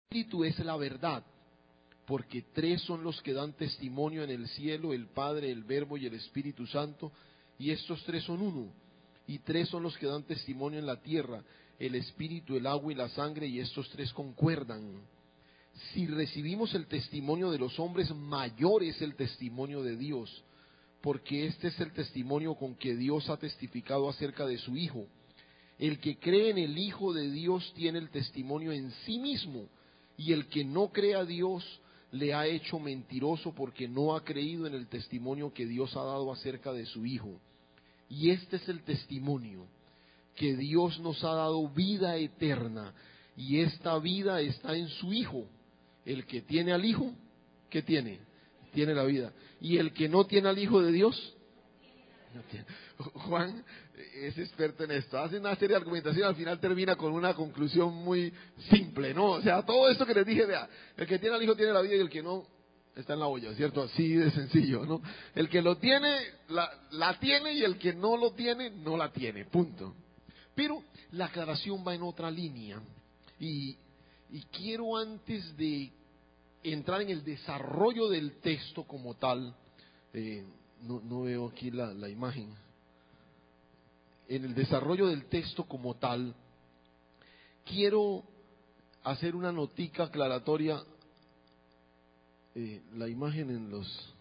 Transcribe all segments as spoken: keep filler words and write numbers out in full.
Espíritu es la verdad, porque tres son los que dan testimonio en el cielo, el Padre, el Verbo y el Espíritu Santo, y estos tres son uno. Y tres son los que dan testimonio en la tierra, el Espíritu, el agua y la sangre, y estos tres concuerdan. Si recibimos el testimonio de los hombres, mayor es el testimonio de Dios, porque este es el testimonio con que Dios ha testificado acerca de su Hijo. El que cree en el Hijo de Dios tiene el testimonio en sí mismo, y el que no cree a Dios le ha hecho mentiroso, porque no ha creído en el testimonio que Dios ha dado acerca de su Hijo. Y este es el testimonio, que Dios nos ha dado vida eterna, y esta vida está en su Hijo. El que tiene al Hijo, ¿qué tiene? Tiene la vida. Y el que no tiene al Hijo de Dios, no tiene. Juan es experto en esto, hace una serie de argumentaciones, al final termina con una conclusión muy simple, ¿no? O sea, todo esto que les dije, vea, el que tiene al Hijo tiene la vida, y el que no está en la olla, ¿cierto? Así de sencillo, ¿no? El que lo tiene, la, la tiene, y el que no lo tiene, no la tiene, punto. Pero la aclaración va en otra línea, y, y quiero, antes de entrar en el desarrollo del texto como tal, eh, no, no veo aquí la, la imagen, en el desarrollo del texto como tal, quiero hacer una notica aclaratoria. Eh, la imagen en los...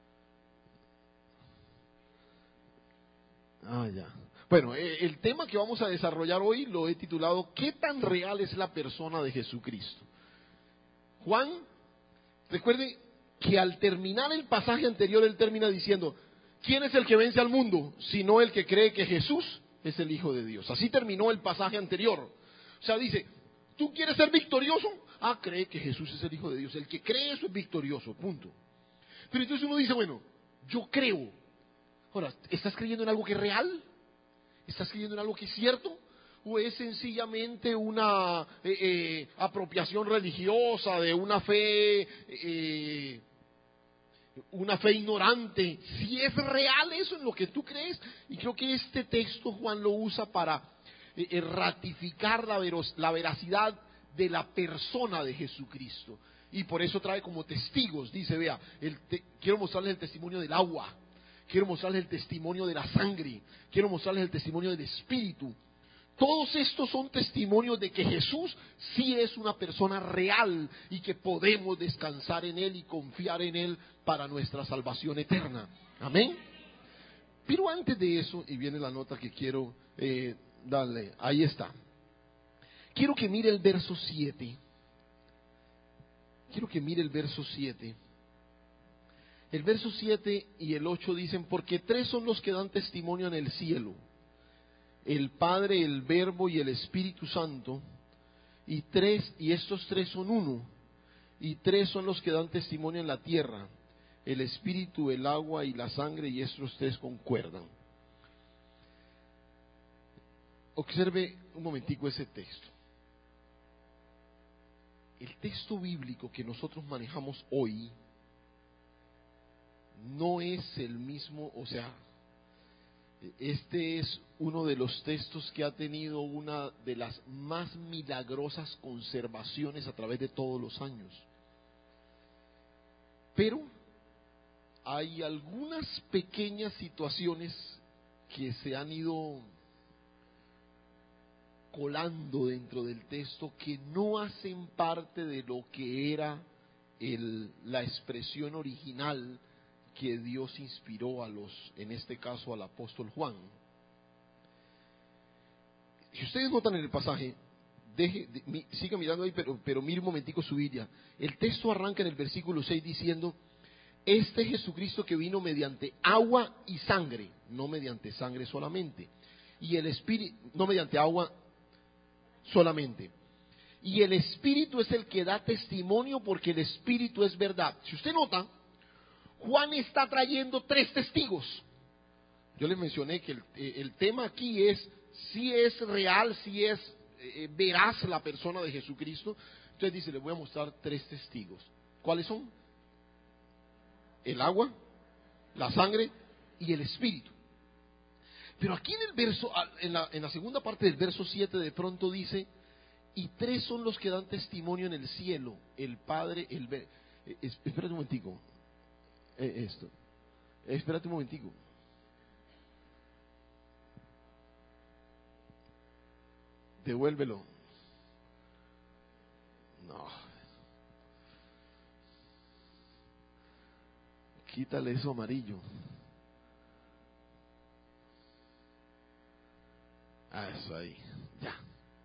Ah, ya. Bueno, eh, el tema que vamos a desarrollar hoy lo he titulado ¿qué tan real es la persona de Jesucristo? Juan, recuerde que al terminar el pasaje anterior, él termina diciendo, ¿quién es el que vence al mundo? Sino el que cree que Jesús es el Hijo de Dios. Así terminó el pasaje anterior. O sea, dice, ¿tú quieres ser victorioso? Ah, cree que Jesús es el Hijo de Dios. El que cree eso es victorioso, punto. Pero entonces uno dice, bueno, yo creo. Ahora, ¿estás creyendo en algo que es real? ¿Estás creyendo en algo que es cierto? ¿O es sencillamente una eh, eh, apropiación religiosa de una fe, eh, una fe ignorante? Si es real eso en lo que tú crees, y creo que este texto Juan lo usa para eh, eh, ratificar la, veros, la veracidad de la persona de Jesucristo. Y por eso trae como testigos, dice, vea, el te, quiero mostrarles el testimonio del agua, quiero mostrarles el testimonio de la sangre, quiero mostrarles el testimonio del Espíritu. Todos estos son testimonios de que Jesús sí es una persona real y que podemos descansar en Él y confiar en Él para nuestra salvación eterna. Amén. Pero antes de eso, y viene la nota que quiero eh, darle, ahí está. Quiero que mire el verso siete. Quiero que mire el verso siete. El verso siete y el ocho dicen, porque tres son los que dan testimonio en el cielo, el Padre, el Verbo y el Espíritu Santo, y tres, y estos tres son uno, y tres son los que dan testimonio en la tierra, el Espíritu, el agua y la sangre, y estos tres concuerdan. Observe un momentico ese texto. El texto bíblico que nosotros manejamos hoy no es el mismo, o sea, este es uno de los textos que ha tenido una de las más milagrosas conservaciones a través de todos los años. Pero hay algunas pequeñas situaciones que se han ido colando dentro del texto que no hacen parte de lo que era el, la expresión original que Dios inspiró a los, en este caso al apóstol Juan. Si ustedes notan en el pasaje, deje, de, mi, siga mirando ahí, pero, pero mire un momentico su Biblia. El texto arranca en el versículo seis diciendo, este Jesucristo que vino mediante agua y sangre, no mediante sangre solamente, y el Espíritu, no mediante agua solamente, y el Espíritu es el que da testimonio, porque el Espíritu es verdad. Si usted nota, Juan está trayendo tres testigos. Yo les mencioné que el, el tema aquí es si es real, si es eh, veraz la persona de Jesucristo. Entonces dice, les voy a mostrar tres testigos. ¿Cuáles son? El agua, la sangre y el Espíritu. Pero aquí en el verso, en la, en la segunda parte del verso siete, de pronto dice, y tres son los que dan testimonio en el cielo, el Padre, el Verbo. Eh, espérate un momentico, eh, esto, eh, espérate un momentico. Devuélvelo. No. Quítale eso amarillo. Ah, eso ahí. Ya.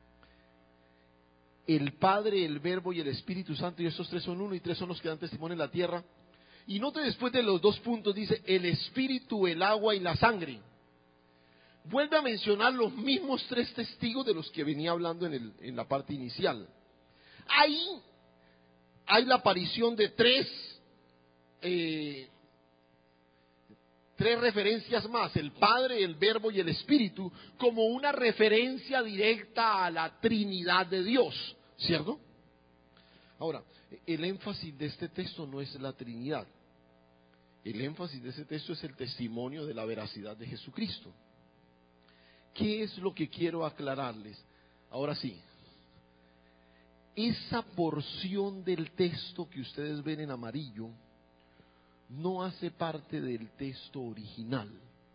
El Padre, el Verbo y el Espíritu Santo, y estos tres son uno, y tres son los que dan testimonio en la tierra. Y note después de los dos puntos, dice el Espíritu, el agua y la sangre. Vuelve a mencionar los mismos tres testigos de los que venía hablando en, el, en la parte inicial. Ahí hay la aparición de tres, eh, tres referencias más, el Padre, el Verbo y el Espíritu, como una referencia directa a la Trinidad de Dios, ¿cierto? Ahora, el énfasis de este texto no es la Trinidad. El énfasis de este texto es el testimonio de la veracidad de Jesucristo. ¿Qué es lo que quiero aclararles? Ahora sí, esa porción del texto que ustedes ven en amarillo no hace parte del texto original,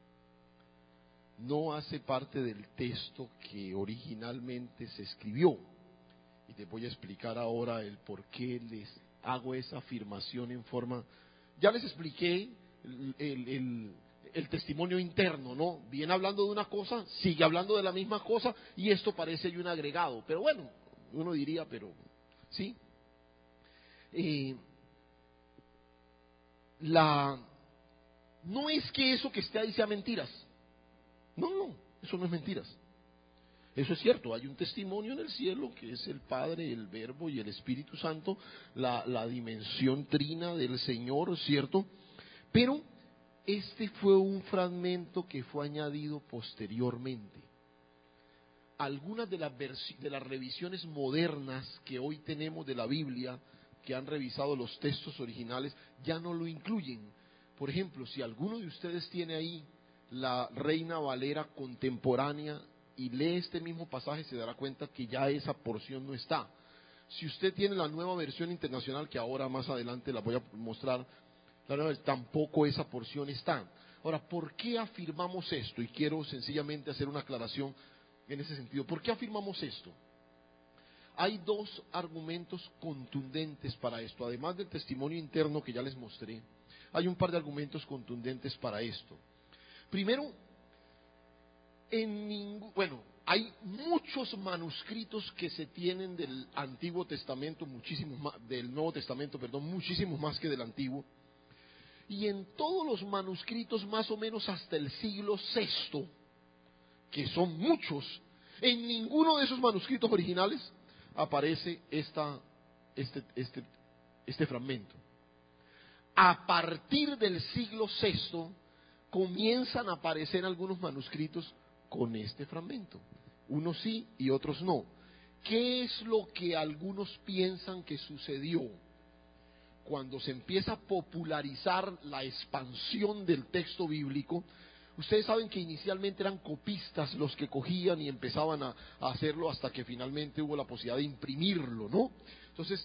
no hace parte del texto que originalmente se escribió. Y te voy a explicar ahora el por qué les hago esa afirmación en forma... Ya les expliqué el... el, el el testimonio interno, ¿no? Viene hablando de una cosa, sigue hablando de la misma cosa, y esto parece un agregado. Pero bueno, uno diría, pero, ¿sí? Eh, la, no es que eso que esté ahí sea mentiras. No, no, eso no es mentiras. Eso es cierto, hay un testimonio en el cielo que es el Padre, el Verbo y el Espíritu Santo, la, la dimensión trina del Señor, ¿cierto? Pero este fue un fragmento que fue añadido posteriormente. Algunas de las, de las revisiones modernas que hoy tenemos de la Biblia, que han revisado los textos originales, ya no lo incluyen. Por ejemplo, si alguno de ustedes tiene ahí la Reina Valera contemporánea y lee este mismo pasaje, se dará cuenta que ya esa porción no está. Si usted tiene la nueva versión internacional, que ahora más adelante la voy a mostrar, tampoco esa porción está. Ahora, ¿por qué afirmamos esto? Y quiero sencillamente hacer una aclaración en ese sentido. ¿Por qué afirmamos esto? Hay dos argumentos contundentes para esto. Además del testimonio interno que ya les mostré, hay un par de argumentos contundentes para esto. Primero, en ningún, bueno, hay muchos manuscritos que se tienen del Antiguo Testamento, muchísimos más, del Nuevo Testamento, perdón, muchísimos más que del Antiguo. Y en todos los manuscritos, más o menos hasta el siglo sexto, que son muchos, en ninguno de esos manuscritos originales aparece esta, este, este, este fragmento. A partir del siglo sexto comienzan a aparecer algunos manuscritos con este fragmento. Unos sí y otros no. ¿Qué es lo que algunos piensan que sucedió? Cuando se empieza a popularizar la expansión del texto bíblico, ustedes saben que inicialmente eran copistas los que cogían y empezaban a, a hacerlo hasta que finalmente hubo la posibilidad de imprimirlo, ¿no? Entonces,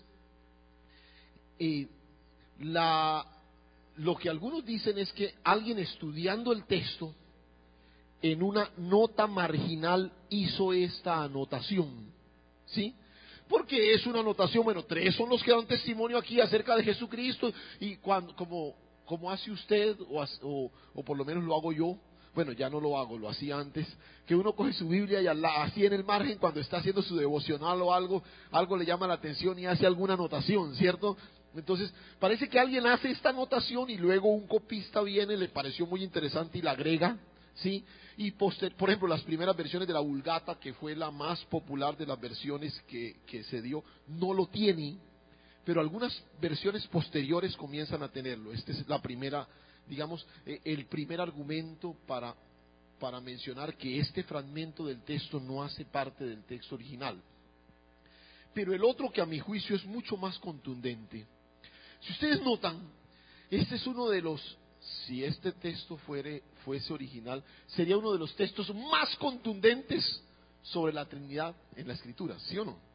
eh, la, lo que algunos dicen es que alguien estudiando el texto, en una nota marginal hizo esta anotación, ¿sí? Porque es una anotación, bueno, tres son los que dan testimonio aquí acerca de Jesucristo, y cuando, como, como hace usted, o, o, o por lo menos lo hago yo, bueno, ya no lo hago, lo hacía antes, que uno coge su Biblia y así en el margen, cuando está haciendo su devocional o algo, algo le llama la atención y hace alguna anotación, ¿cierto? Entonces, parece que alguien hace esta anotación y luego un copista viene, le pareció muy interesante y la agrega, ¿sí? Y poster, por ejemplo, las primeras versiones de la Vulgata, que fue la más popular de las versiones que, que se dio, no lo tiene, pero algunas versiones posteriores comienzan a tenerlo. Esta es la primera, digamos, eh, el primer argumento para, para mencionar que este fragmento del texto no hace parte del texto original. Pero el otro, que a mi juicio es mucho más contundente. Si ustedes notan, este es uno de los... Si este texto fuere, fuese original, sería uno de los textos más contundentes sobre la Trinidad en la Escritura, ¿sí o no?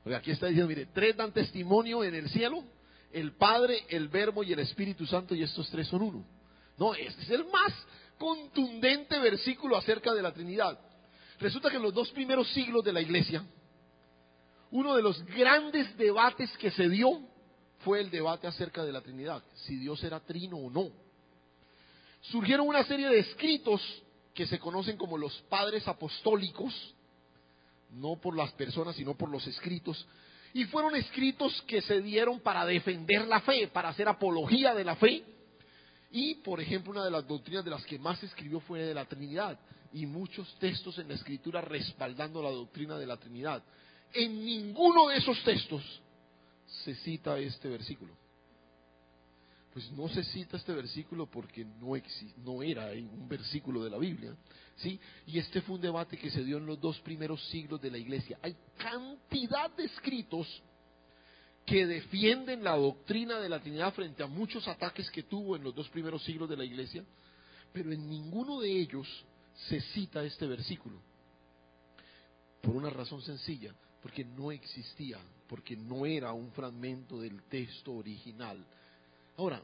Porque aquí está diciendo, mire, tres dan testimonio en el cielo, el Padre, el Verbo y el Espíritu Santo, y estos tres son uno. No, este es el más contundente versículo acerca de la Trinidad. Resulta que en los dos primeros siglos de la iglesia, uno de los grandes debates que se dio fue el debate acerca de la Trinidad, si Dios era trino o no. Surgieron una serie de escritos que se conocen como los padres apostólicos, no por las personas, sino por los escritos, y fueron escritos que se dieron para defender la fe, para hacer apología de la fe. Y, por ejemplo, una de las doctrinas de las que más se escribió fue de la Trinidad, y muchos textos en la Escritura respaldando la doctrina de la Trinidad. En ninguno de esos textos se cita este versículo. Pues no se cita este versículo porque no, exi- no era un versículo de la Biblia, ¿sí? Y este fue un debate que se dio en los dos primeros siglos de la iglesia. Hay cantidad de escritos que defienden la doctrina de la Trinidad frente a muchos ataques que tuvo en los dos primeros siglos de la iglesia, pero en ninguno de ellos se cita este versículo. Por una razón sencilla, porque no existía, porque no era un fragmento del texto original. Ahora,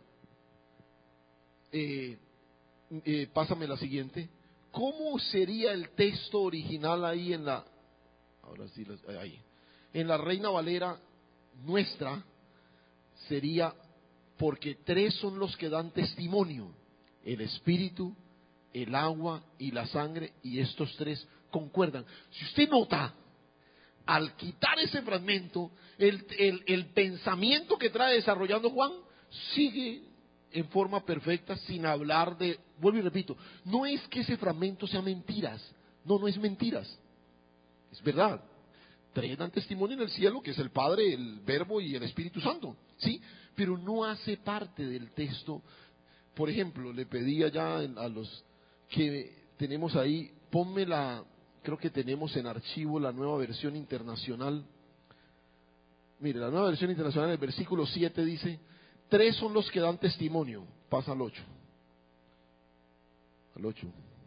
eh, eh, pásame la siguiente. ¿Cómo sería el texto original ahí en la, ahora sí, ahí, en la Reina Valera nuestra? Sería, porque tres son los que dan testimonio, el Espíritu, el agua y la sangre, y estos tres concuerdan. Si usted nota, al quitar ese fragmento, el, el, el pensamiento que trae desarrollando Juan sigue en forma perfecta, sin hablar de, vuelvo y repito, no es que ese fragmento sea mentiras, no, no es mentiras, es verdad. Tres dan testimonio en el cielo, que es el Padre, el Verbo y el Espíritu Santo, ¿sí? Pero no hace parte del texto. Por ejemplo, le pedí allá a los que tenemos ahí, ponme la, creo que tenemos en archivo la nueva versión internacional. Mire, la nueva versión internacional, el versículo siete dice, tres son los que dan testimonio. Pasa al ocho. Al ocho.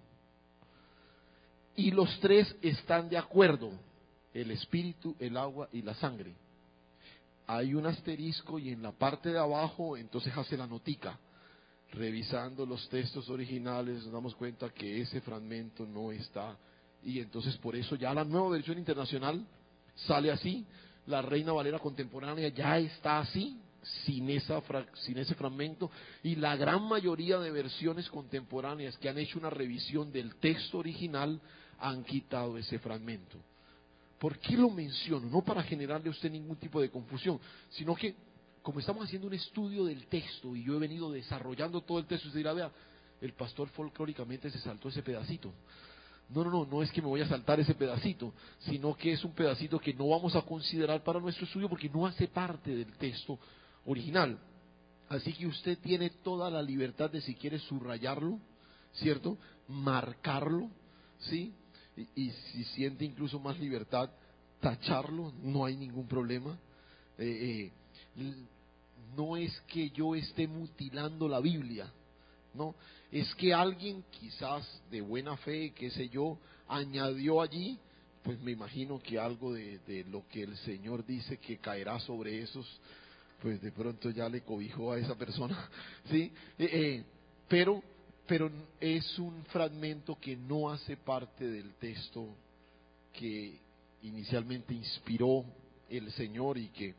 Y los tres están de acuerdo, el espíritu, el agua y la sangre. Hay un asterisco y en la parte de abajo entonces hace la notica. Revisando los textos originales nos damos cuenta que ese fragmento no está. Y entonces por eso ya la nueva versión internacional sale así. La Reina Valera contemporánea ya está así, sin, esa, sin ese fragmento. Y la gran mayoría de versiones contemporáneas que han hecho una revisión del texto original han quitado ese fragmento. ¿Por qué lo menciono? No para generarle a usted ningún tipo de confusión, sino que como estamos haciendo un estudio del texto y yo he venido desarrollando todo el texto, usted dirá, vea, el pastor folclóricamente se saltó ese pedacito. No, no, no, no es que me voy a saltar ese pedacito, sino que es un pedacito que no vamos a considerar para nuestro estudio porque no hace parte del texto original. Así que usted tiene toda la libertad de, si quiere, subrayarlo, ¿cierto? Marcarlo, ¿sí? Y, y si siente incluso más libertad, tacharlo, no hay ningún problema. Eh, eh, no es que yo esté mutilando la Biblia, no, es que alguien quizás de buena fe, qué sé yo, añadió allí, pues me imagino que algo de, de lo que el Señor dice que caerá sobre esos, pues de pronto ya le cobijó a esa persona, ¿sí? Eh, eh, pero, pero es un fragmento que no hace parte del texto que inicialmente inspiró el Señor y que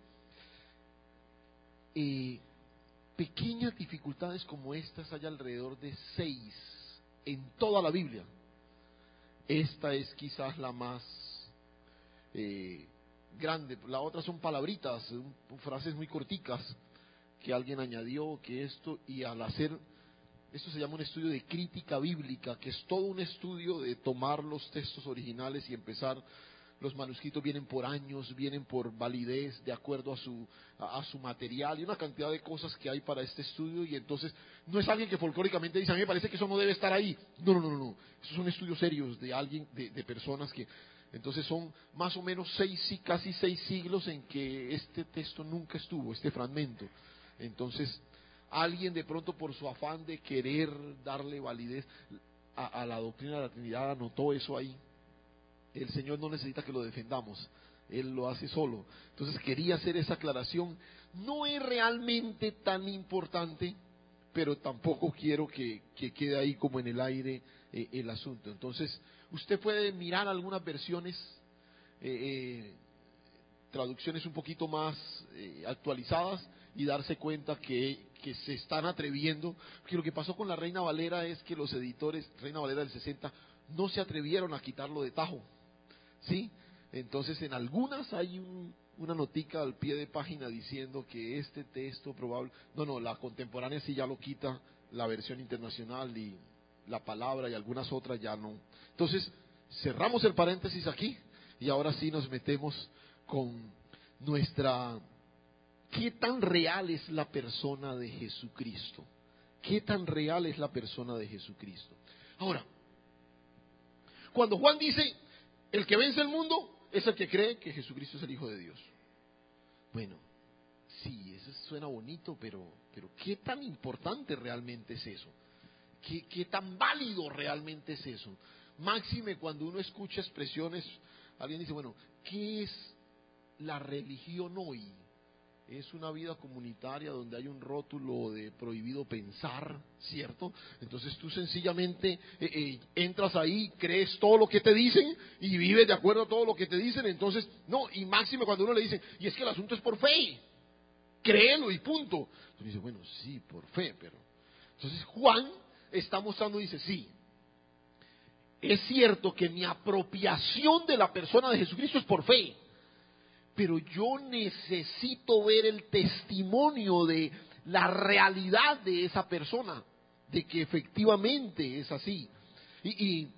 eh, pequeñas dificultades como estas hay alrededor de seis en toda la Biblia. Esta es quizás la más eh, grande. La otra son palabritas, frases muy corticas que alguien añadió, que esto, y al hacer, esto se llama un estudio de crítica bíblica, que es todo un estudio de tomar los textos originales y empezar. Los manuscritos vienen por años, vienen por validez, de acuerdo a su, a, a su material y una cantidad de cosas que hay para este estudio. Y entonces no es alguien que folclóricamente dice, a mí me parece que eso no debe estar ahí. No, no, no, no, no. Esos son estudios serios de alguien, de, de personas que, entonces son más o menos seis, casi seis siglos en que este texto nunca estuvo, este fragmento. Entonces alguien de pronto por su afán de querer darle validez a, a la doctrina de la Trinidad anotó eso ahí. El Señor no necesita que lo defendamos, Él lo hace solo. Entonces quería hacer esa aclaración. No es realmente tan importante, pero tampoco quiero que, que quede ahí como en el aire eh, el asunto. Entonces, usted puede mirar algunas versiones, eh, eh, traducciones un poquito más eh, actualizadas y darse cuenta que, que se están atreviendo. Porque lo que pasó con la Reina Valera es que los editores, Reina Valera del sesenta, no se atrevieron a quitarlo de tajo, ¿sí? Entonces, en algunas hay un, una notica al pie de página diciendo que este texto probable, no, no, la contemporánea sí ya lo quita, la versión internacional y la palabra y algunas otras ya no. Entonces, cerramos el paréntesis aquí y ahora sí nos metemos con nuestra, ¿qué tan real es la persona de Jesucristo? ¿Qué tan real es la persona de Jesucristo? Ahora, cuando Juan dice, el que vence el mundo es el que cree que Jesucristo es el Hijo de Dios. Bueno, sí, eso suena bonito, pero, pero ¿qué tan importante realmente es eso? ¿Qué, qué tan válido realmente es eso? Máxime cuando uno escucha expresiones, alguien dice, bueno, ¿qué es la religión hoy? Es una vida comunitaria donde hay un rótulo de prohibido pensar, ¿cierto? Entonces tú sencillamente eh, eh, entras ahí, crees todo lo que te dicen y vives de acuerdo a todo lo que te dicen. Entonces, no, y máxime cuando uno le dice, y es que el asunto es por fe, créelo y punto. Entonces dice, bueno, sí, por fe, pero... Entonces Juan está mostrando, dice, sí, es cierto que mi apropiación de la persona de Jesucristo es por fe, pero yo necesito ver el testimonio de la realidad de esa persona, de que efectivamente es así. Y, y,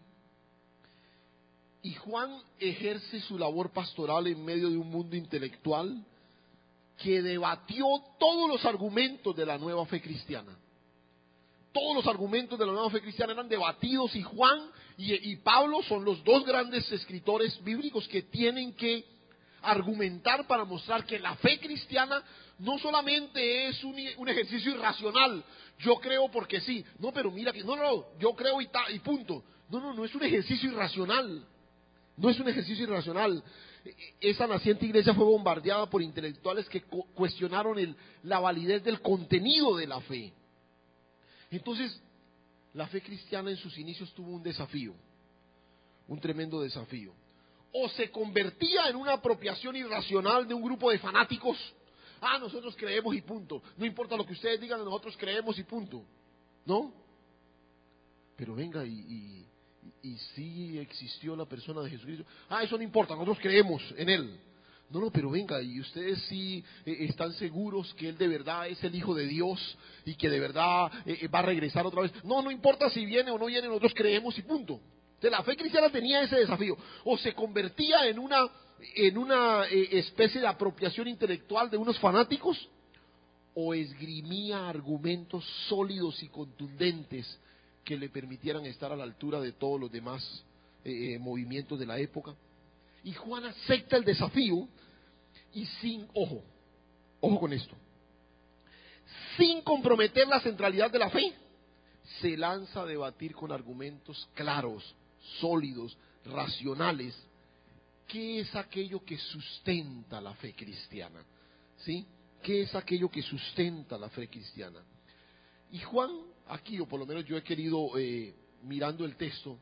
y Juan ejerce su labor pastoral en medio de un mundo intelectual que debatió todos los argumentos de la nueva fe cristiana. Todos los argumentos de la nueva fe cristiana eran debatidos y Juan y, y Pablo son los dos grandes escritores bíblicos que tienen que argumentar para mostrar que la fe cristiana no solamente es un, un ejercicio irracional, yo creo porque sí, no, pero mira que, no, no, no, yo creo y, ta, y punto, no, no, no es un ejercicio irracional, no es un ejercicio irracional. Esa naciente iglesia fue bombardeada por intelectuales que cu- cuestionaron el, la validez del contenido de la fe. Entonces, la fe cristiana en sus inicios tuvo un desafío, un tremendo desafío. O se convertía en una apropiación irracional de un grupo de fanáticos. Ah, nosotros creemos y punto. No importa lo que ustedes digan, nosotros creemos y punto. ¿No? Pero venga, y, y, y sí existió la persona de Jesucristo. Ah, eso no importa, nosotros creemos en Él. No, no, pero venga, y ustedes sí eh, están seguros que Él de verdad es el Hijo de Dios y que de verdad eh, va a regresar otra vez. No, no importa si viene o no viene, nosotros creemos y punto. Entonces, la fe cristiana tenía ese desafío. O se convertía en una, en una eh, especie de apropiación intelectual de unos fanáticos, o esgrimía argumentos sólidos y contundentes que le permitieran estar a la altura de todos los demás eh, eh, movimientos de la época. Y Juan acepta el desafío y sin, ojo, ojo con esto, sin comprometer la centralidad de la fe, se lanza a debatir con argumentos claros, sólidos, racionales, qué es aquello que sustenta la fe cristiana, ¿sí? ¿Qué es aquello que sustenta la fe cristiana? Y Juan, aquí, o por lo menos yo he querido, eh, mirando el texto,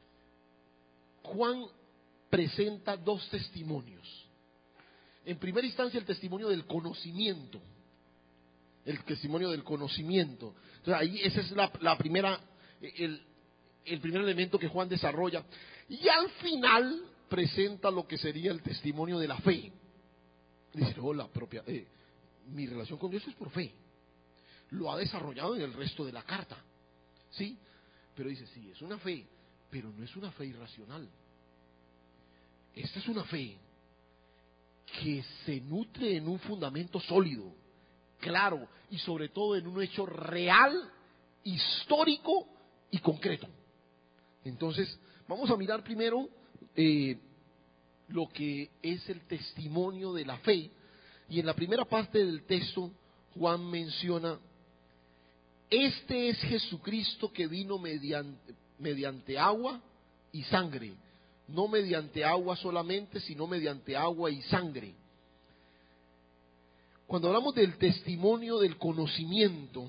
Juan presenta dos testimonios. En primera instancia, el testimonio del conocimiento, el testimonio del conocimiento. Entonces ahí esa es la, la primera, el, el primer elemento que Juan desarrolla. Y al final presenta lo que sería el testimonio de la fe. Dice, oh, la propia, eh, mi relación con Dios es por fe. Lo ha desarrollado en el resto de la carta, ¿sí? Pero dice, sí, es una fe, pero no es una fe irracional. Esta es una fe que se nutre en un fundamento sólido, claro, y sobre todo en un hecho real, histórico y concreto. Entonces, vamos a mirar primero eh, lo que es el testimonio de la fe. Y en la primera parte del texto, Juan menciona, este es Jesucristo que vino mediante, mediante agua y sangre, no mediante agua solamente, sino mediante agua y sangre. Cuando hablamos del testimonio del conocimiento,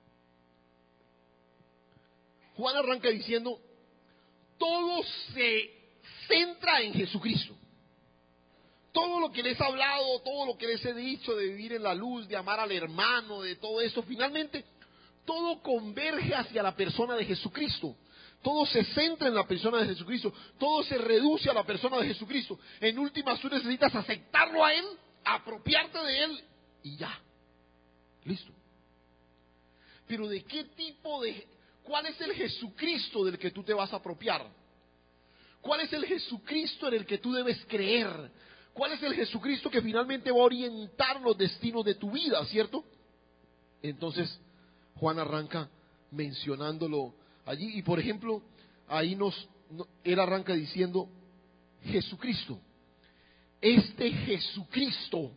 Juan arranca diciendo, todo se centra en Jesucristo. Todo lo que les he hablado, todo lo que les he dicho de vivir en la luz, de amar al hermano, de todo eso, finalmente todo converge hacia la persona de Jesucristo. Todo se centra en la persona de Jesucristo. Todo se reduce a la persona de Jesucristo. En últimas, tú necesitas aceptarlo a Él, apropiarte de Él y ya. Listo. Pero ¿de qué tipo de... ¿Cuál es el Jesucristo del que tú te vas a apropiar? ¿Cuál es el Jesucristo en el que tú debes creer? ¿Cuál es el Jesucristo que finalmente va a orientar los destinos de tu vida, cierto? Entonces, Juan arranca mencionándolo allí. Y por ejemplo, ahí nos, no, él arranca diciendo, Jesucristo. Este Jesucristo.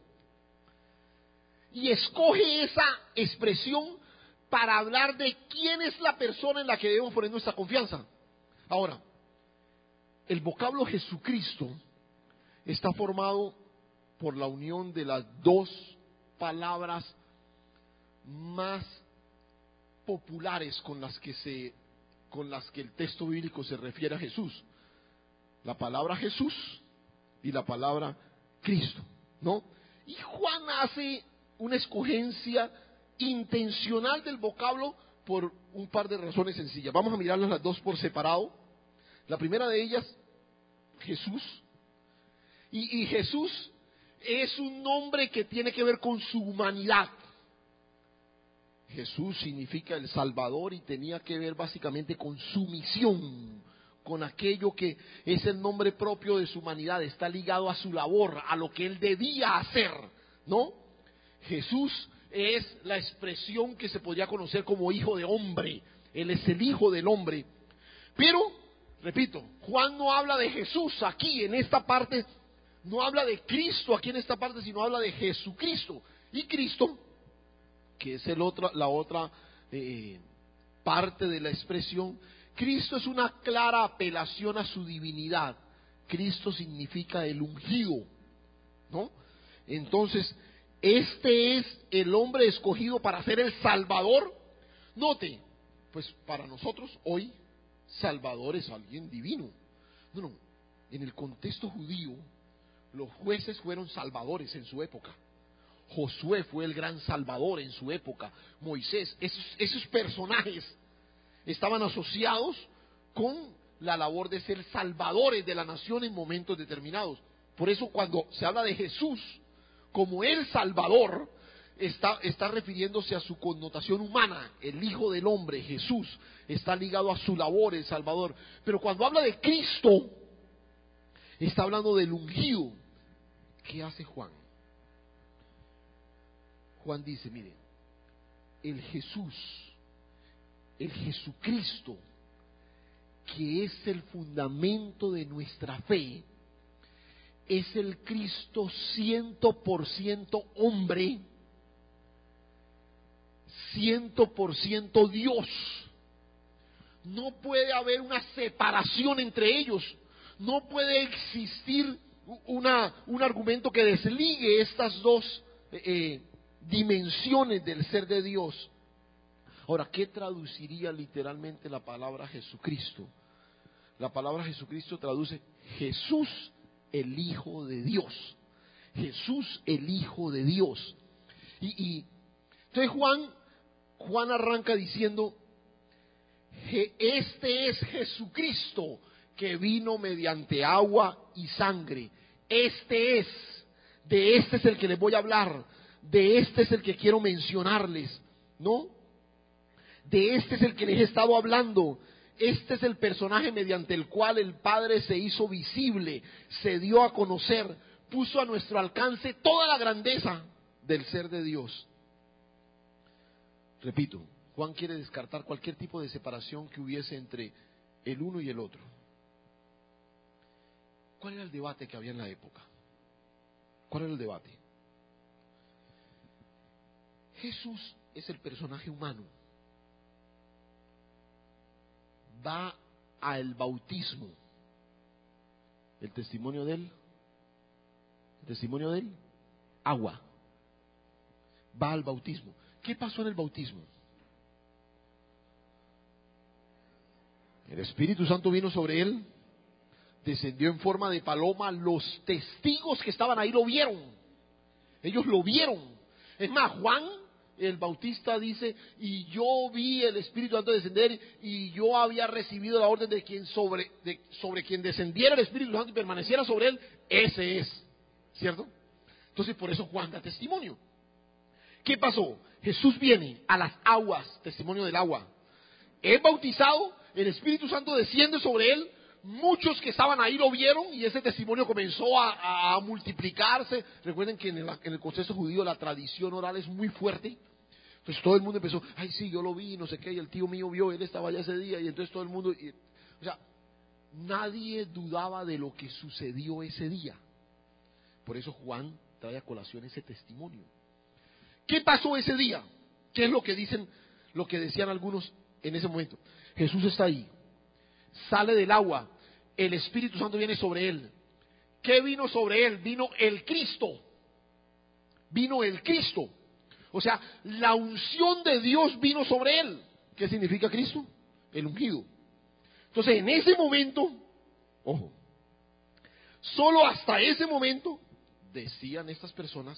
Y escoge esa expresión para hablar de quién es la persona en la que debemos poner nuestra confianza. Ahora, el vocablo Jesucristo está formado por la unión de las dos palabras más populares con las que se, con las que el texto bíblico se refiere a Jesús. La palabra Jesús y la palabra Cristo, ¿no? Y Juan hace una escogencia intencional del vocablo por un par de razones sencillas. Vamos a mirarlas las dos por separado. La primera de ellas, Jesús. Y, y Jesús es un nombre que tiene que ver con su humanidad. Jesús significa el Salvador y tenía que ver básicamente con su misión, con aquello que es el nombre propio de su humanidad, está ligado a su labor, a lo que él debía hacer, ¿no? Jesús es la expresión que se podría conocer como hijo de hombre, él es el hijo del hombre. Pero, repito, Juan no habla de Jesús aquí en esta parte, no habla de Cristo aquí en esta parte, sino habla de Jesucristo. Y Cristo, que es el otro, la otra eh, parte de la expresión, Cristo es una clara apelación a su divinidad. Cristo significa el ungido, ¿no? Entonces, este es el hombre escogido para ser el Salvador. Note, pues para nosotros hoy, Salvador es alguien divino. No, no, en el contexto judío, los jueces fueron salvadores en su época. Josué fue el gran salvador en su época. Moisés, esos, esos personajes estaban asociados con la labor de ser salvadores de la nación en momentos determinados. Por eso cuando se habla de Jesús como el Salvador, está, está refiriéndose a su connotación humana. El Hijo del Hombre, Jesús, está ligado a su labor, el Salvador. Pero cuando habla de Cristo, está hablando del ungido. ¿Qué hace Juan? Juan dice, miren, el Jesús, el Jesucristo, que es el fundamento de nuestra fe, es el Cristo ciento por ciento hombre, ciento por ciento Dios. No puede haber una separación entre ellos, no puede existir una, un argumento que desligue estas dos eh, dimensiones del ser de Dios. Ahora, ¿qué traduciría literalmente la palabra Jesucristo? La palabra Jesucristo traduce Jesús el Hijo de Dios. Jesús el Hijo de Dios. Y, y entonces Juan, Juan arranca diciendo, este es Jesucristo que vino mediante agua y sangre. Este es, de este es el que les voy a hablar, de este es el que quiero mencionarles, ¿no? De este es el que les he estado hablando. Este es el personaje mediante el cual el Padre se hizo visible, se dio a conocer, puso a nuestro alcance toda la grandeza del ser de Dios. Repito, Juan quiere descartar cualquier tipo de separación que hubiese entre el uno y el otro. ¿Cuál era el debate que había en la época? ¿Cuál era el debate? Jesús es el personaje humano. Va al bautismo. El testimonio del, el testimonio del agua. Va al bautismo. ¿Qué pasó en el bautismo? El Espíritu Santo vino sobre él, descendió en forma de paloma. Los testigos que estaban ahí lo vieron. Ellos lo vieron. Es más, Juan el Bautista dice, y yo vi el Espíritu Santo descender, y yo había recibido la orden de quien sobre, de, sobre quien descendiera el Espíritu Santo y permaneciera sobre él, ese es. ¿Cierto? Entonces por eso Juan da testimonio. ¿Qué pasó? Jesús viene a las aguas, testimonio del agua. Es bautizado, el Espíritu Santo desciende sobre él. Muchos que estaban ahí lo vieron y ese testimonio comenzó a, a, a multiplicarse. Recuerden que en el, en el contexto judío la tradición oral es muy fuerte. Entonces todo el mundo empezó, ay sí, yo lo vi, no sé qué, y el tío mío vio, él estaba allá ese día, y entonces todo el mundo, y, o sea, nadie dudaba de lo que sucedió ese día. Por eso Juan trae a colación ese testimonio. ¿Qué pasó ese día? ¿Qué es lo que dicen, lo que decían algunos en ese momento? Jesús está ahí, sale del agua, el Espíritu Santo viene sobre él. ¿Qué vino sobre él? Vino el Cristo. Vino el Cristo. O sea, la unción de Dios vino sobre él. ¿Qué significa Cristo? El ungido. Entonces, en ese momento, ojo, solo hasta ese momento, decían estas personas,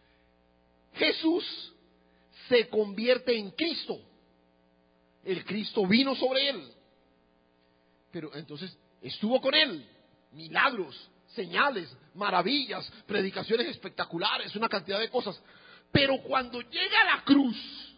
Jesús se convierte en Cristo. El Cristo vino sobre él. Pero entonces estuvo con él, milagros, señales, maravillas, predicaciones espectaculares, una cantidad de cosas. Pero cuando llega a la cruz,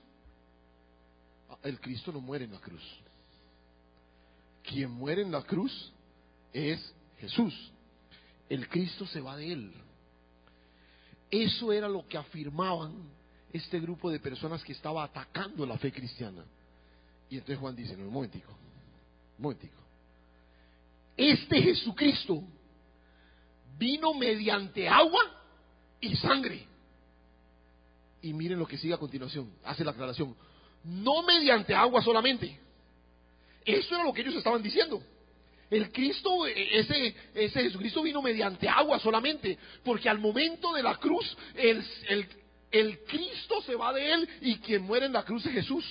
el Cristo no muere en la cruz. Quien muere en la cruz es Jesús. El Cristo se va de él. Eso era lo que afirmaban este grupo de personas que estaba atacando la fe cristiana. Y entonces Juan dice, no, un momentico, un momentico. Este Jesucristo vino mediante agua y sangre. Y miren lo que sigue a continuación, hace la aclaración. No mediante agua solamente. Eso era lo que ellos estaban diciendo. El Cristo, ese, ese Jesucristo vino mediante agua solamente, porque al momento de la cruz, el, el, el Cristo se va de él y quien muere en la cruz es Jesús.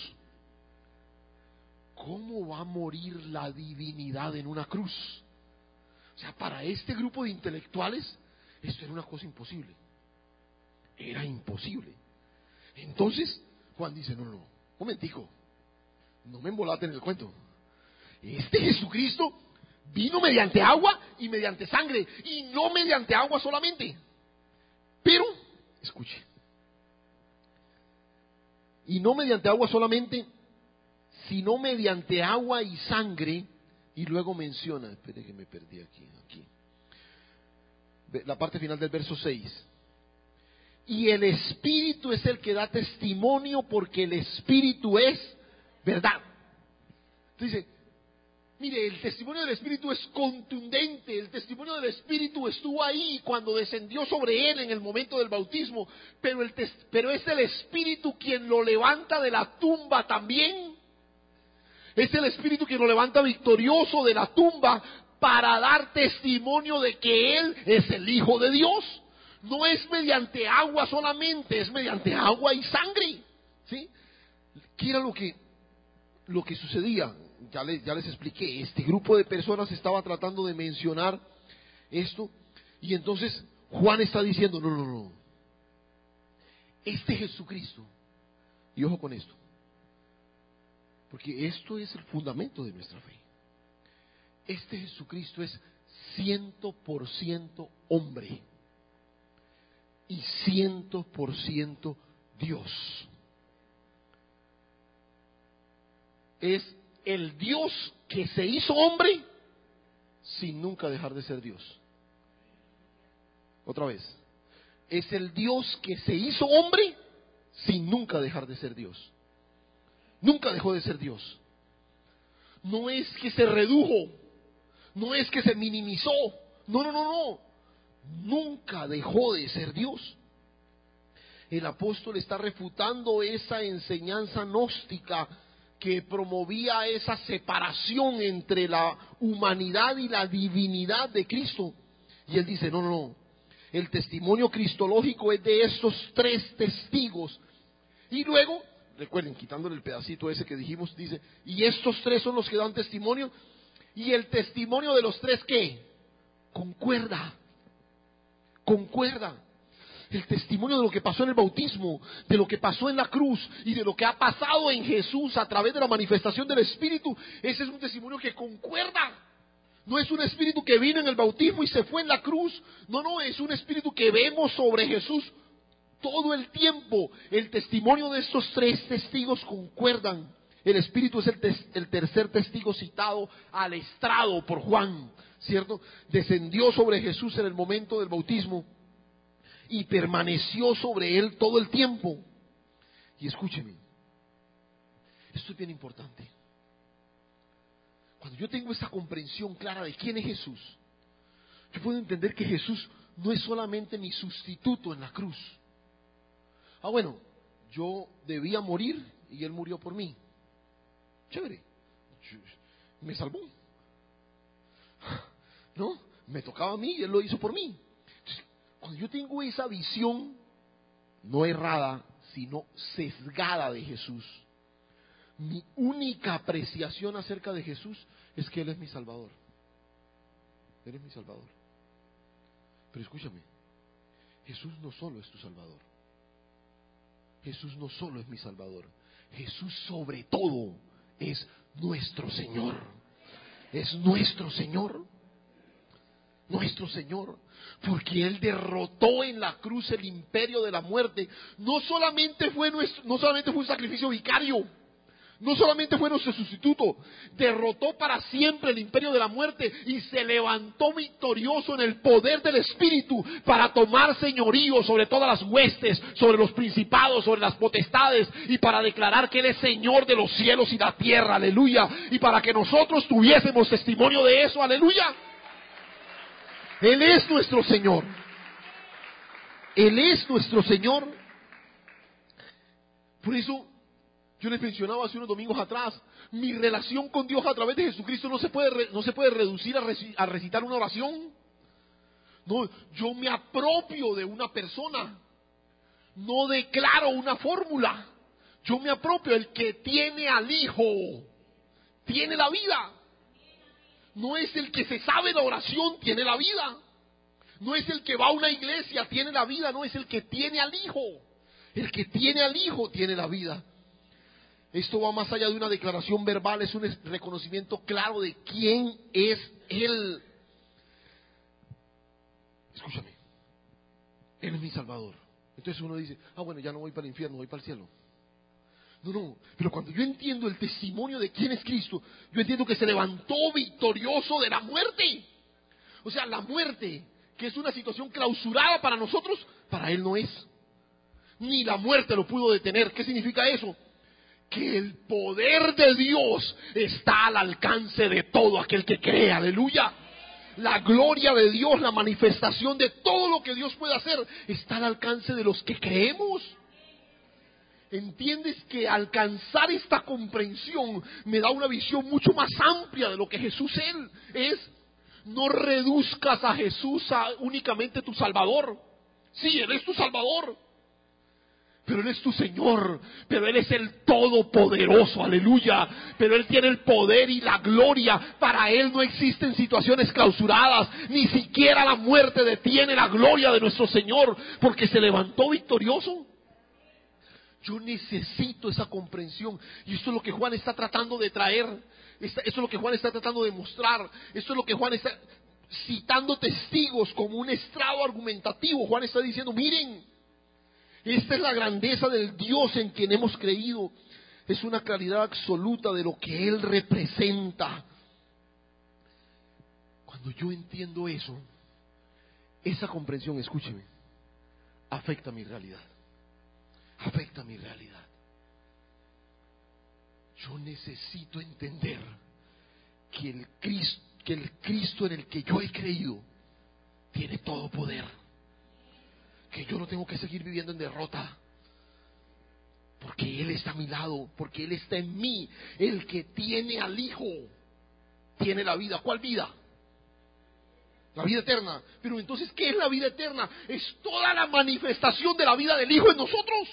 ¿Cómo va a morir la divinidad en una cruz? O sea, para este grupo de intelectuales, esto era una cosa imposible. Era imposible. Entonces, Juan dice, no, no, no, momentico, no me embolaten en el cuento. Este Jesucristo vino mediante agua y mediante sangre, y no mediante agua solamente. Pero, escuche, y no mediante agua solamente, sino mediante agua y sangre, y luego menciona, espere que me perdí aquí, aquí, la parte final del verso seis. Y el Espíritu es el que da testimonio, porque el Espíritu es verdad. Entonces dice, mire, el testimonio del Espíritu es contundente. El testimonio del Espíritu estuvo ahí cuando descendió sobre él en el momento del bautismo, pero, el tes, pero es el Espíritu quien lo levanta de la tumba también. Es el Espíritu quien lo levanta victorioso de la tumba para dar testimonio de que Él es el Hijo de Dios. No es mediante agua solamente, es mediante agua y sangre. ¿Sí? ¿Qué era lo que, lo que sucedía? Ya les, ya les expliqué. Este grupo de personas estaba tratando de mencionar esto, y entonces Juan está diciendo, no, no, no. Este Jesucristo, y ojo con esto, porque esto es el fundamento de nuestra fe. Este Jesucristo es ciento por ciento hombre y ciento por ciento Dios. Es el Dios que se hizo hombre sin nunca dejar de ser Dios. Otra vez. Es el Dios que se hizo hombre sin nunca dejar de ser Dios. Nunca dejó de ser Dios. No es que se redujo, no es que se minimizó, no, no, no, no. Nunca dejó de ser Dios. El apóstol está refutando esa enseñanza gnóstica que promovía esa separación entre la humanidad y la divinidad de Cristo. Y él dice, no, no, no, el testimonio cristológico es de estos tres testigos. Y luego, recuerden, quitándole el pedacito ese que dijimos, dice, y estos tres son los que dan testimonio, y el testimonio de los tres, ¿qué? Concuerda, concuerda. El testimonio de lo que pasó en el bautismo, de lo que pasó en la cruz y de lo que ha pasado en Jesús a través de la manifestación del Espíritu, ese es un testimonio que concuerda. No es un espíritu que vino en el bautismo y se fue en la cruz. No, no, es un espíritu que vemos sobre Jesús todo el tiempo. El testimonio de estos tres testigos concuerdan. El Espíritu es el, tes- el tercer testigo citado al estrado por Juan, ¿cierto? Descendió sobre Jesús en el momento del bautismo y permaneció sobre él todo el tiempo. Y escúcheme, esto es bien importante. Cuando yo tengo esta comprensión clara de quién es Jesús, yo puedo entender que Jesús no es solamente mi sustituto en la cruz. Ah, bueno, yo debía morir y Él murió por mí. Chévere, me salvó. ¿No? Me tocaba a mí y Él lo hizo por mí. Entonces, cuando yo tengo esa visión, no errada, sino sesgada de Jesús, mi única apreciación acerca de Jesús es que Él es mi Salvador. Él es mi Salvador. Pero escúchame, Jesús no solo es tu Salvador. Jesús no solo es mi Salvador. Jesús sobre todo es nuestro Señor. Es nuestro Señor. Nuestro Señor. Porque Él derrotó en la cruz el imperio de la muerte. No solamente fue nuestro, no solamente fue un sacrificio vicario. No solamente fue nuestro sustituto, derrotó para siempre el imperio de la muerte y se levantó victorioso en el poder del Espíritu para tomar señorío sobre todas las huestes, sobre los principados, sobre las potestades y para declarar que Él es Señor de los cielos y la tierra, aleluya, y para que nosotros tuviésemos testimonio de eso, aleluya. Él es nuestro Señor. Él es nuestro Señor. Por eso yo les mencionaba hace unos domingos atrás, mi relación con Dios a través de Jesucristo no se puede, re, no se puede reducir a, reci, a recitar una oración. No, yo me apropio de una persona, no declaro una fórmula. Yo me apropio, el que tiene al Hijo, tiene la vida. No es el que se sabe la oración, tiene la vida. No es el que va a una iglesia, tiene la vida. No es el que tiene al Hijo. El que tiene al Hijo tiene la vida. Esto va más allá de una declaración verbal, es un reconocimiento claro de quién es Él. Escúchame, Él es mi Salvador. Entonces uno dice, ah bueno, ya no voy para el infierno, voy para el cielo. No, no, pero cuando yo entiendo el testimonio de quién es Cristo, yo entiendo que se levantó victorioso de la muerte. O sea, la muerte, que es una situación clausurada para nosotros, para Él no es. Ni la muerte lo pudo detener. ¿Qué significa eso? Que el poder de Dios está al alcance de todo aquel que cree, aleluya. La gloria de Dios, la manifestación de todo lo que Dios puede hacer, está al alcance de los que creemos. ¿Entiendes que alcanzar esta comprensión me da una visión mucho más amplia de lo que Jesús él es? No reduzcas a Jesús a únicamente tu Salvador. Sí, Él es tu Salvador, pero Él es tu Señor, pero Él es el Todopoderoso, aleluya. Pero Él tiene el poder y la gloria. Para Él no existen situaciones clausuradas, ni siquiera la muerte detiene la gloria de nuestro Señor, porque se levantó victorioso. Yo necesito esa comprensión, y esto es lo que Juan está tratando de traer. Esto es lo que Juan está tratando de mostrar. Esto es lo que Juan está citando testigos como un estrado argumentativo. Juan está diciendo, miren, esta es la grandeza del Dios en quien hemos creído. Es una claridad absoluta de lo que Él representa. Cuando yo entiendo eso, esa comprensión, escúcheme, afecta mi realidad. Afecta mi realidad. Yo necesito entender que el Cristo, que el Cristo en el que yo he creído tiene todo poder. Que yo no tengo que seguir viviendo en derrota. Porque Él está a mi lado, porque Él está en mí. El que tiene al Hijo tiene la vida. ¿Cuál vida? La vida eterna. Pero entonces, ¿qué es la vida eterna? Es toda la manifestación de la vida del Hijo en nosotros.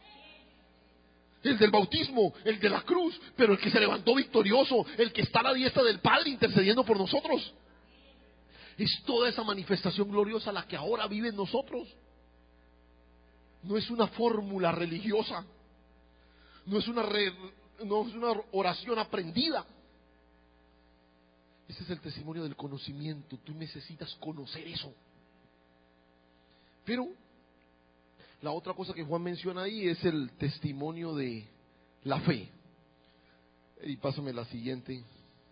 El del bautismo, el de la cruz, pero el que se levantó victorioso, el que está a la diestra del Padre intercediendo por nosotros. Es toda esa manifestación gloriosa la que ahora vive en nosotros. No es una fórmula religiosa, no es una, re, no es una oración aprendida. Ese es el testimonio del conocimiento. Tú necesitas conocer eso. Pero la otra cosa que Juan menciona ahí es el testimonio de la fe. Y pásame la siguiente.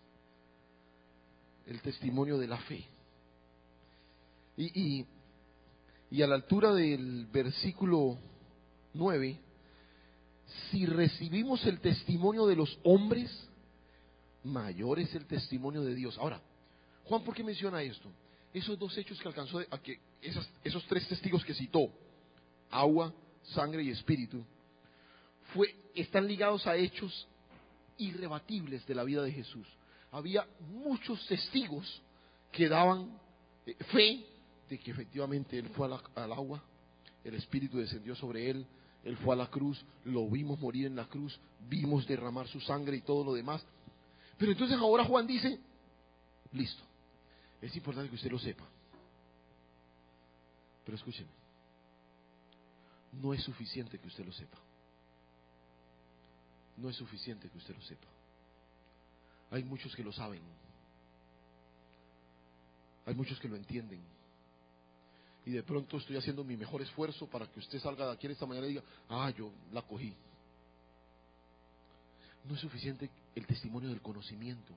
El testimonio de la fe. Y, y, y a la altura del versículo nueve, si recibimos el testimonio de los hombres, mayor es el testimonio de Dios. Ahora, Juan, ¿por qué menciona esto? Esos dos hechos que alcanzó, a que esas, esos tres testigos que citó, agua, sangre y espíritu, fue, están ligados a hechos irrebatibles de la vida de Jesús. Había muchos testigos que daban eh, fe de que efectivamente Él fue a la, al agua, el Espíritu descendió sobre Él, Él fue a la cruz, lo vimos morir en la cruz, vimos derramar su sangre y todo lo demás. Pero entonces ahora Juan dice, listo, es importante que usted lo sepa, pero escúcheme, no es suficiente que usted lo sepa. No es suficiente que usted lo sepa. Hay muchos que lo saben. Hay muchos que lo entienden. Y de pronto estoy haciendo mi mejor esfuerzo para que usted salga de aquí esta mañana y diga, ah, yo la cogí. No es suficiente el testimonio del conocimiento.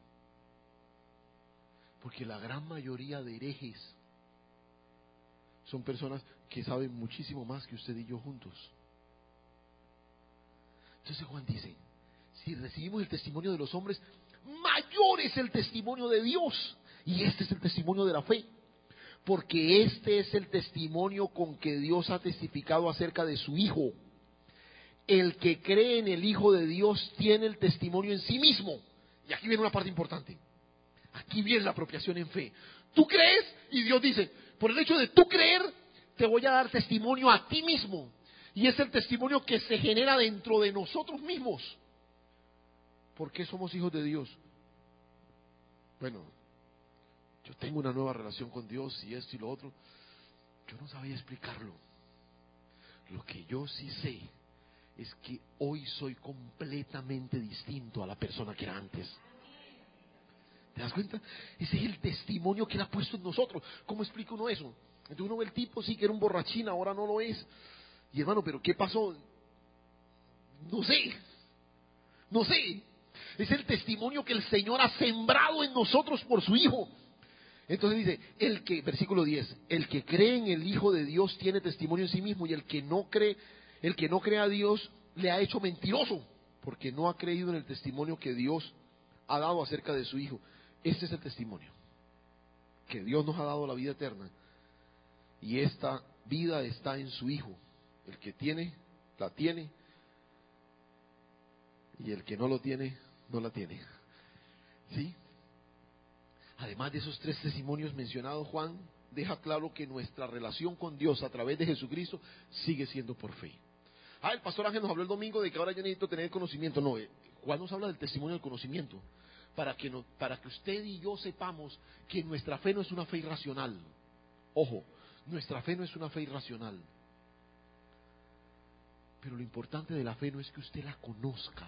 Porque la gran mayoría de herejes son personas que saben muchísimo más que usted y yo juntos. Entonces Juan dice, si recibimos el testimonio de los hombres, mayor es el testimonio de Dios. Y este es el testimonio de la fe. Porque este es el testimonio con que Dios ha testificado acerca de su Hijo. El que cree en el Hijo de Dios tiene el testimonio en sí mismo. Y aquí viene una parte importante. Aquí viene la apropiación en fe. Tú crees y Dios dice, por el hecho de tú creer, te voy a dar testimonio a ti mismo. Y es el testimonio que se genera dentro de nosotros mismos. ¿Por qué somos hijos de Dios? Bueno, yo tengo una nueva relación con Dios y esto y lo otro. Yo no sabía explicarlo. Lo que yo sí sé es que hoy soy completamente distinto a la persona que era antes. ¿Te das cuenta? Ese es el testimonio que Él ha puesto en nosotros. ¿Cómo explica uno eso? Entonces uno ve el tipo, sí que era un borrachín, ahora no lo es. Y hermano, ¿pero qué pasó? No sé. No sé. Es el testimonio que el Señor ha sembrado en nosotros por su Hijo. Entonces dice, el que, versículo diez, el que cree en el Hijo de Dios tiene testimonio en sí mismo, y el que no cree, el que no cree a Dios le ha hecho mentiroso, porque no ha creído en el testimonio que Dios ha dado acerca de su Hijo. Este es el testimonio, que Dios nos ha dado la vida eterna, y esta vida está en su Hijo. El que tiene, la tiene, y el que no lo tiene, no la tiene. ¿Sí? Además de esos tres testimonios mencionados, Juan deja claro que nuestra relación con Dios a través de Jesucristo sigue siendo por fe. Ah, el pastor Ángel nos habló el domingo de que ahora yo necesito tener conocimiento. No, eh, Juan nos habla del testimonio del conocimiento, para que, no, para que usted y yo sepamos que nuestra fe no es una fe irracional. Ojo, nuestra fe no es una fe irracional. Pero lo importante de la fe no es que usted la conozca.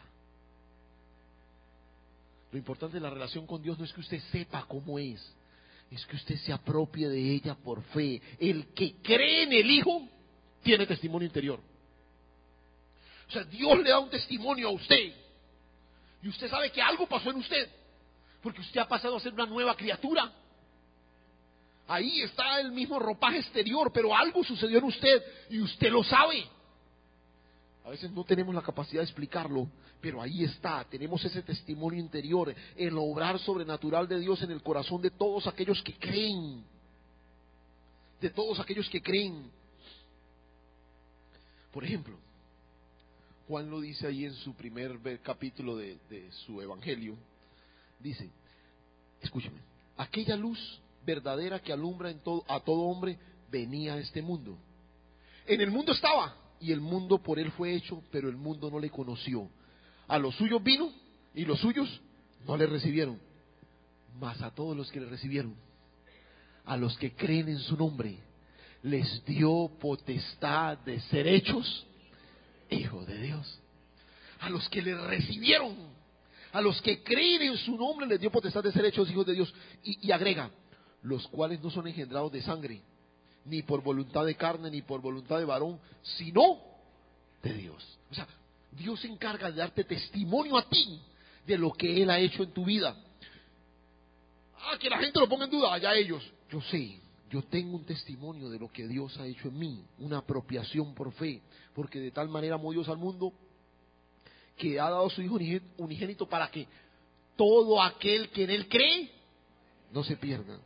Lo importante de la relación con Dios no es que usted sepa cómo es, es que usted se apropie de ella por fe. El que cree en el Hijo tiene testimonio interior. O sea, Dios le da un testimonio a usted, y usted sabe que algo pasó en usted, porque usted ha pasado a ser una nueva criatura. Ahí está el mismo ropaje exterior, pero algo sucedió en usted y usted lo sabe. A veces no tenemos la capacidad de explicarlo, pero ahí está, tenemos ese testimonio interior, el obrar sobrenatural de Dios en el corazón de todos aquellos que creen, de todos aquellos que creen. Por ejemplo, Juan lo dice ahí en su primer capítulo de, de su evangelio. Dice, escúchame, aquella luz verdadera que alumbra en todo, a todo hombre venía a este mundo. En el mundo estaba, y el mundo por él fue hecho, pero el mundo no le conoció. A los suyos vino, y los suyos no le recibieron. Mas a todos los que le recibieron, a los que creen en su nombre, les dio potestad de ser hechos hijos de Dios. A los que le recibieron, a los que creen en su nombre, les dio potestad de ser hechos hijos de Dios. Y, y agrega, los cuales no son engendrados de sangre, ni por voluntad de carne, ni por voluntad de varón, sino de Dios. O sea, Dios se encarga de darte testimonio a ti de lo que Él ha hecho en tu vida. Ah, que la gente lo ponga en duda, allá ellos. Yo sé, yo tengo un testimonio de lo que Dios ha hecho en mí, una apropiación por fe, porque de tal manera amó Dios al mundo que ha dado a su Hijo unigénito para que todo aquel que en Él cree no se pierda.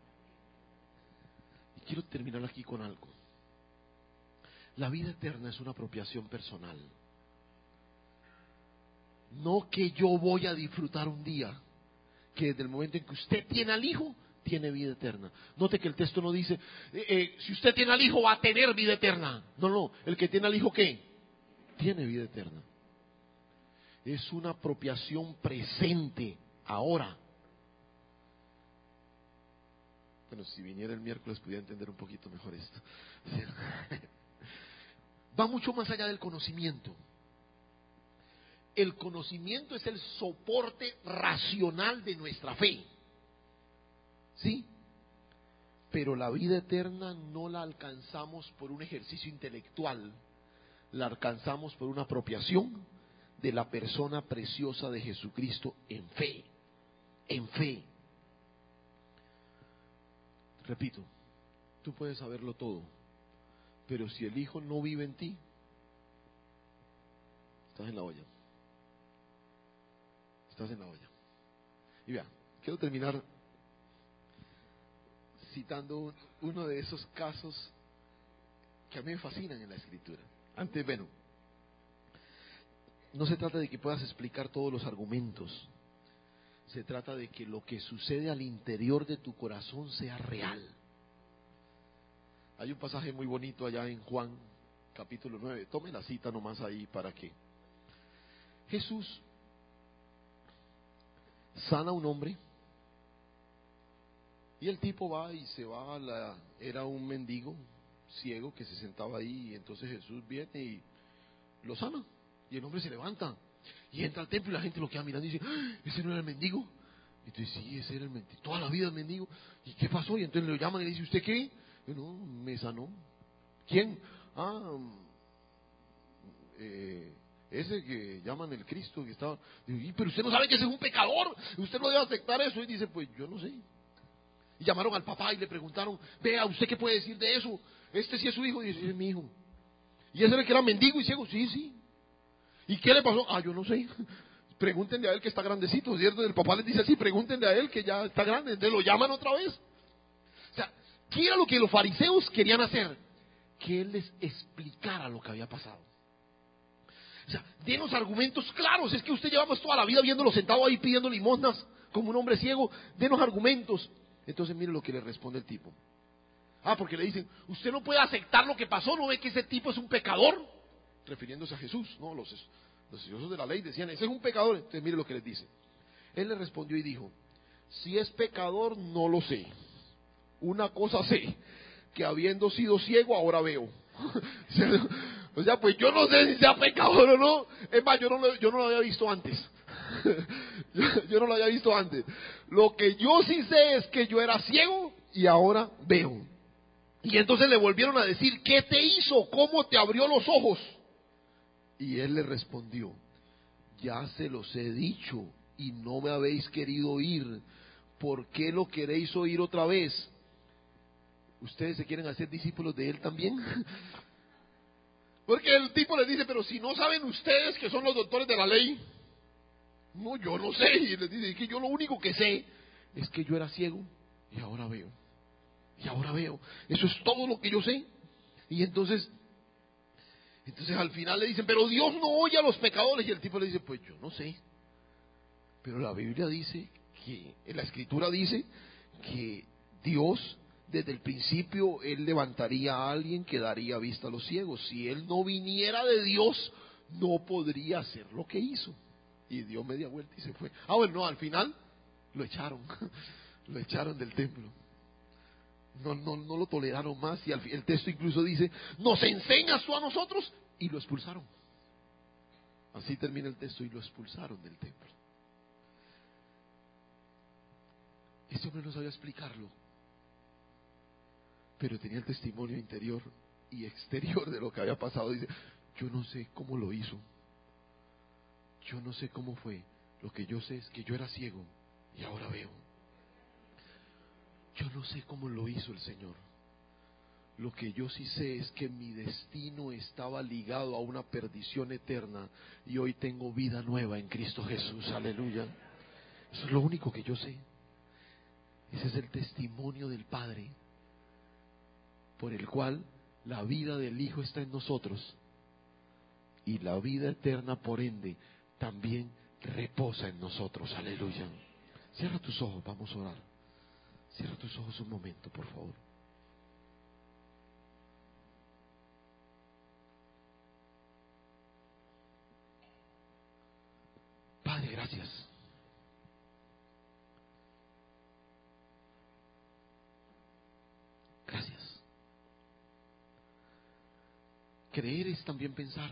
Y quiero terminar aquí con algo. La vida eterna es una apropiación personal. No que yo voy a disfrutar un día, que desde el momento en que usted tiene al Hijo, tiene vida eterna. Note que el texto no dice, eh, eh, si usted tiene al Hijo va a tener vida eterna. No, no, el que tiene al Hijo, ¿qué? Tiene vida eterna. Es una apropiación presente, ahora. Bueno, si viniera el miércoles pudiera entender un poquito mejor esto. Va mucho más allá del conocimiento. El conocimiento es el soporte racional de nuestra fe. ¿Sí? Pero la vida eterna no la alcanzamos por un ejercicio intelectual, la alcanzamos por una apropiación de la persona preciosa de Jesucristo en fe, en fe. Repito, tú puedes saberlo todo, pero si el Hijo no vive en ti, estás en la olla. Estás en la olla. Y vea, quiero terminar citando uno de esos casos que a mí me fascinan en la Escritura. Antes, bueno, no se trata de que puedas explicar todos los argumentos. Se trata de que lo que sucede al interior de tu corazón sea real. Hay un pasaje muy bonito allá en Juan, capítulo nueve. Tome la cita nomás ahí para que Jesús sana a un hombre. Y el tipo va y se va a la... Era un mendigo ciego que se sentaba ahí. Y entonces Jesús viene y lo sana. Y el hombre se levanta. Y entra al templo y la gente lo queda mirando y dice, ¡ah! ¿Ese no era el mendigo? Y entonces, sí, ese era el mendigo. Toda la vida el mendigo. ¿Y qué pasó? Y entonces lo llaman y le dice, ¿usted qué? Y no, me sanó. ¿Quién? Ah, eh, ese que llaman el Cristo que estaba... Digo, pero usted no sabe que ese es un pecador. Usted no debe aceptar eso. Y dice, pues yo no sé. Y llamaron al papá y le preguntaron, vea, ¿usted qué puede decir de eso? Este sí es su hijo. Y dice, es mi hijo. ¿Y ese era el que era mendigo y ciego? Sí, sí. ¿Y qué le pasó? Ah, yo no sé. Pregúntenle a él que está grandecito, ¿cierto? El papá les dice así, pregúntenle a él que ya está grande. Entonces lo llaman otra vez. O sea, ¿qué era lo que los fariseos querían hacer? Que él les explicara lo que había pasado. O sea, denos argumentos claros. Es que usted llevamos toda la vida viéndolo sentado ahí pidiendo limosnas como un hombre ciego. Denos argumentos. Entonces mire lo que le responde el tipo. Ah, porque le dicen, usted no puede aceptar lo que pasó, ¿no ve que ese tipo es un pecador? Refiriéndose a Jesús, ¿no? Los, los estudiosos de la ley decían, ese es un pecador. Entonces mire lo que les dice. Él le respondió y dijo, si es pecador no lo sé. Una cosa sé, que habiendo sido ciego ahora veo. O sea, pues yo no sé si sea pecador o no. Es más, yo no lo, yo no lo había visto antes. yo, yo no lo había visto antes. Lo que yo sí sé es que yo era ciego y ahora veo. Y entonces le volvieron a decir, ¿qué te hizo? ¿Cómo te abrió los ojos? Y él le respondió, ya se los he dicho y no me habéis querido oír. ¿Por qué lo queréis oír otra vez? ¿Ustedes se quieren hacer discípulos de él también? Porque el tipo les dice, pero si no saben ustedes que son los doctores de la ley. No, yo no sé. Y les dice, que yo lo único que sé es que yo era ciego y ahora veo. Y ahora veo. Eso es todo lo que yo sé. Y entonces, Entonces al final le dicen, pero Dios no oye a los pecadores. Y el tipo le dice, pues yo no sé. Pero la Biblia dice que, en la Escritura dice que Dios, desde el principio, Él levantaría a alguien que daría vista a los ciegos. Si Él no viniera de Dios, no podría hacer lo que hizo. Y dio media vuelta y se fue. Ah, bueno, no, al final lo echaron. Lo echaron del templo. No, no, no lo toleraron más. Y al, el texto incluso dice, ¿nos enseñas tú a nosotros? Y lo expulsaron. Así termina el texto, y lo expulsaron del templo. Este hombre no sabía explicarlo, pero tenía el testimonio interior y exterior de lo que había pasado. Dice, yo no sé cómo lo hizo, yo no sé cómo fue. Lo que yo sé es que yo era ciego y ahora veo. Yo no sé cómo lo hizo el Señor. Lo que yo sí sé es que mi destino estaba ligado a una perdición eterna y hoy tengo vida nueva en Cristo Jesús. Aleluya. Eso es lo único que yo sé. Ese es el testimonio del Padre, por el cual la vida del Hijo está en nosotros y la vida eterna, por ende, también reposa en nosotros. Aleluya. Cierra tus ojos, vamos a orar. Cierra tus ojos un momento, por favor. Padre, gracias. Gracias. Creer es también pensar.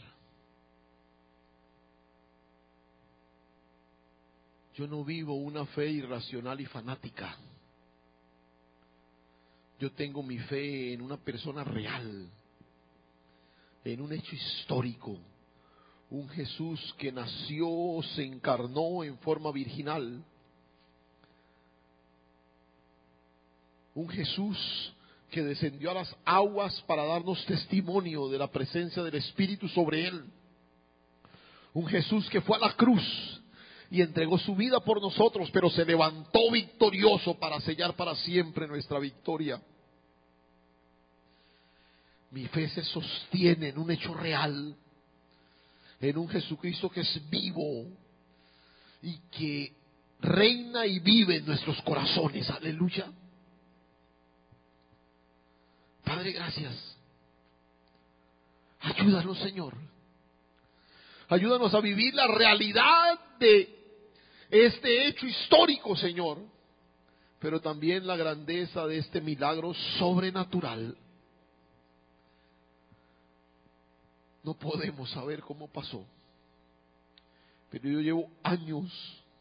Yo no vivo una fe irracional y fanática. Yo tengo mi fe en una persona real, en un hecho histórico, un Jesús que nació, se encarnó en forma virginal, un Jesús que descendió a las aguas para darnos testimonio de la presencia del Espíritu sobre él, un Jesús que fue a la cruz y entregó su vida por nosotros, pero se levantó victorioso para sellar para siempre nuestra victoria. Mi fe se sostiene en un hecho real, en un Jesucristo que es vivo y que reina y vive en nuestros corazones. Aleluya. Padre, gracias. Ayúdanos, Señor. Ayúdanos a vivir la realidad de este hecho histórico, Señor, pero también la grandeza de este milagro sobrenatural. No podemos saber cómo pasó, pero yo llevo años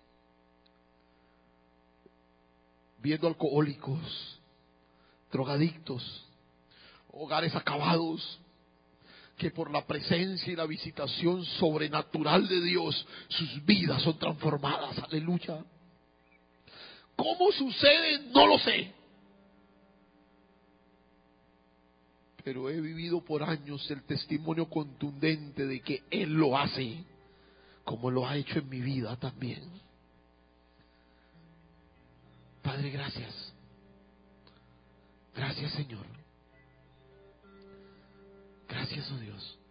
viendo alcohólicos, drogadictos, hogares acabados, que por la presencia y la visitación sobrenatural de Dios, sus vidas son transformadas. Aleluya. ¿Cómo sucede? No lo sé. Pero he vivido por años el testimonio contundente de que Él lo hace, como lo ha hecho en mi vida también. Padre, gracias. Gracias, Señor. Gracias, oh Dios.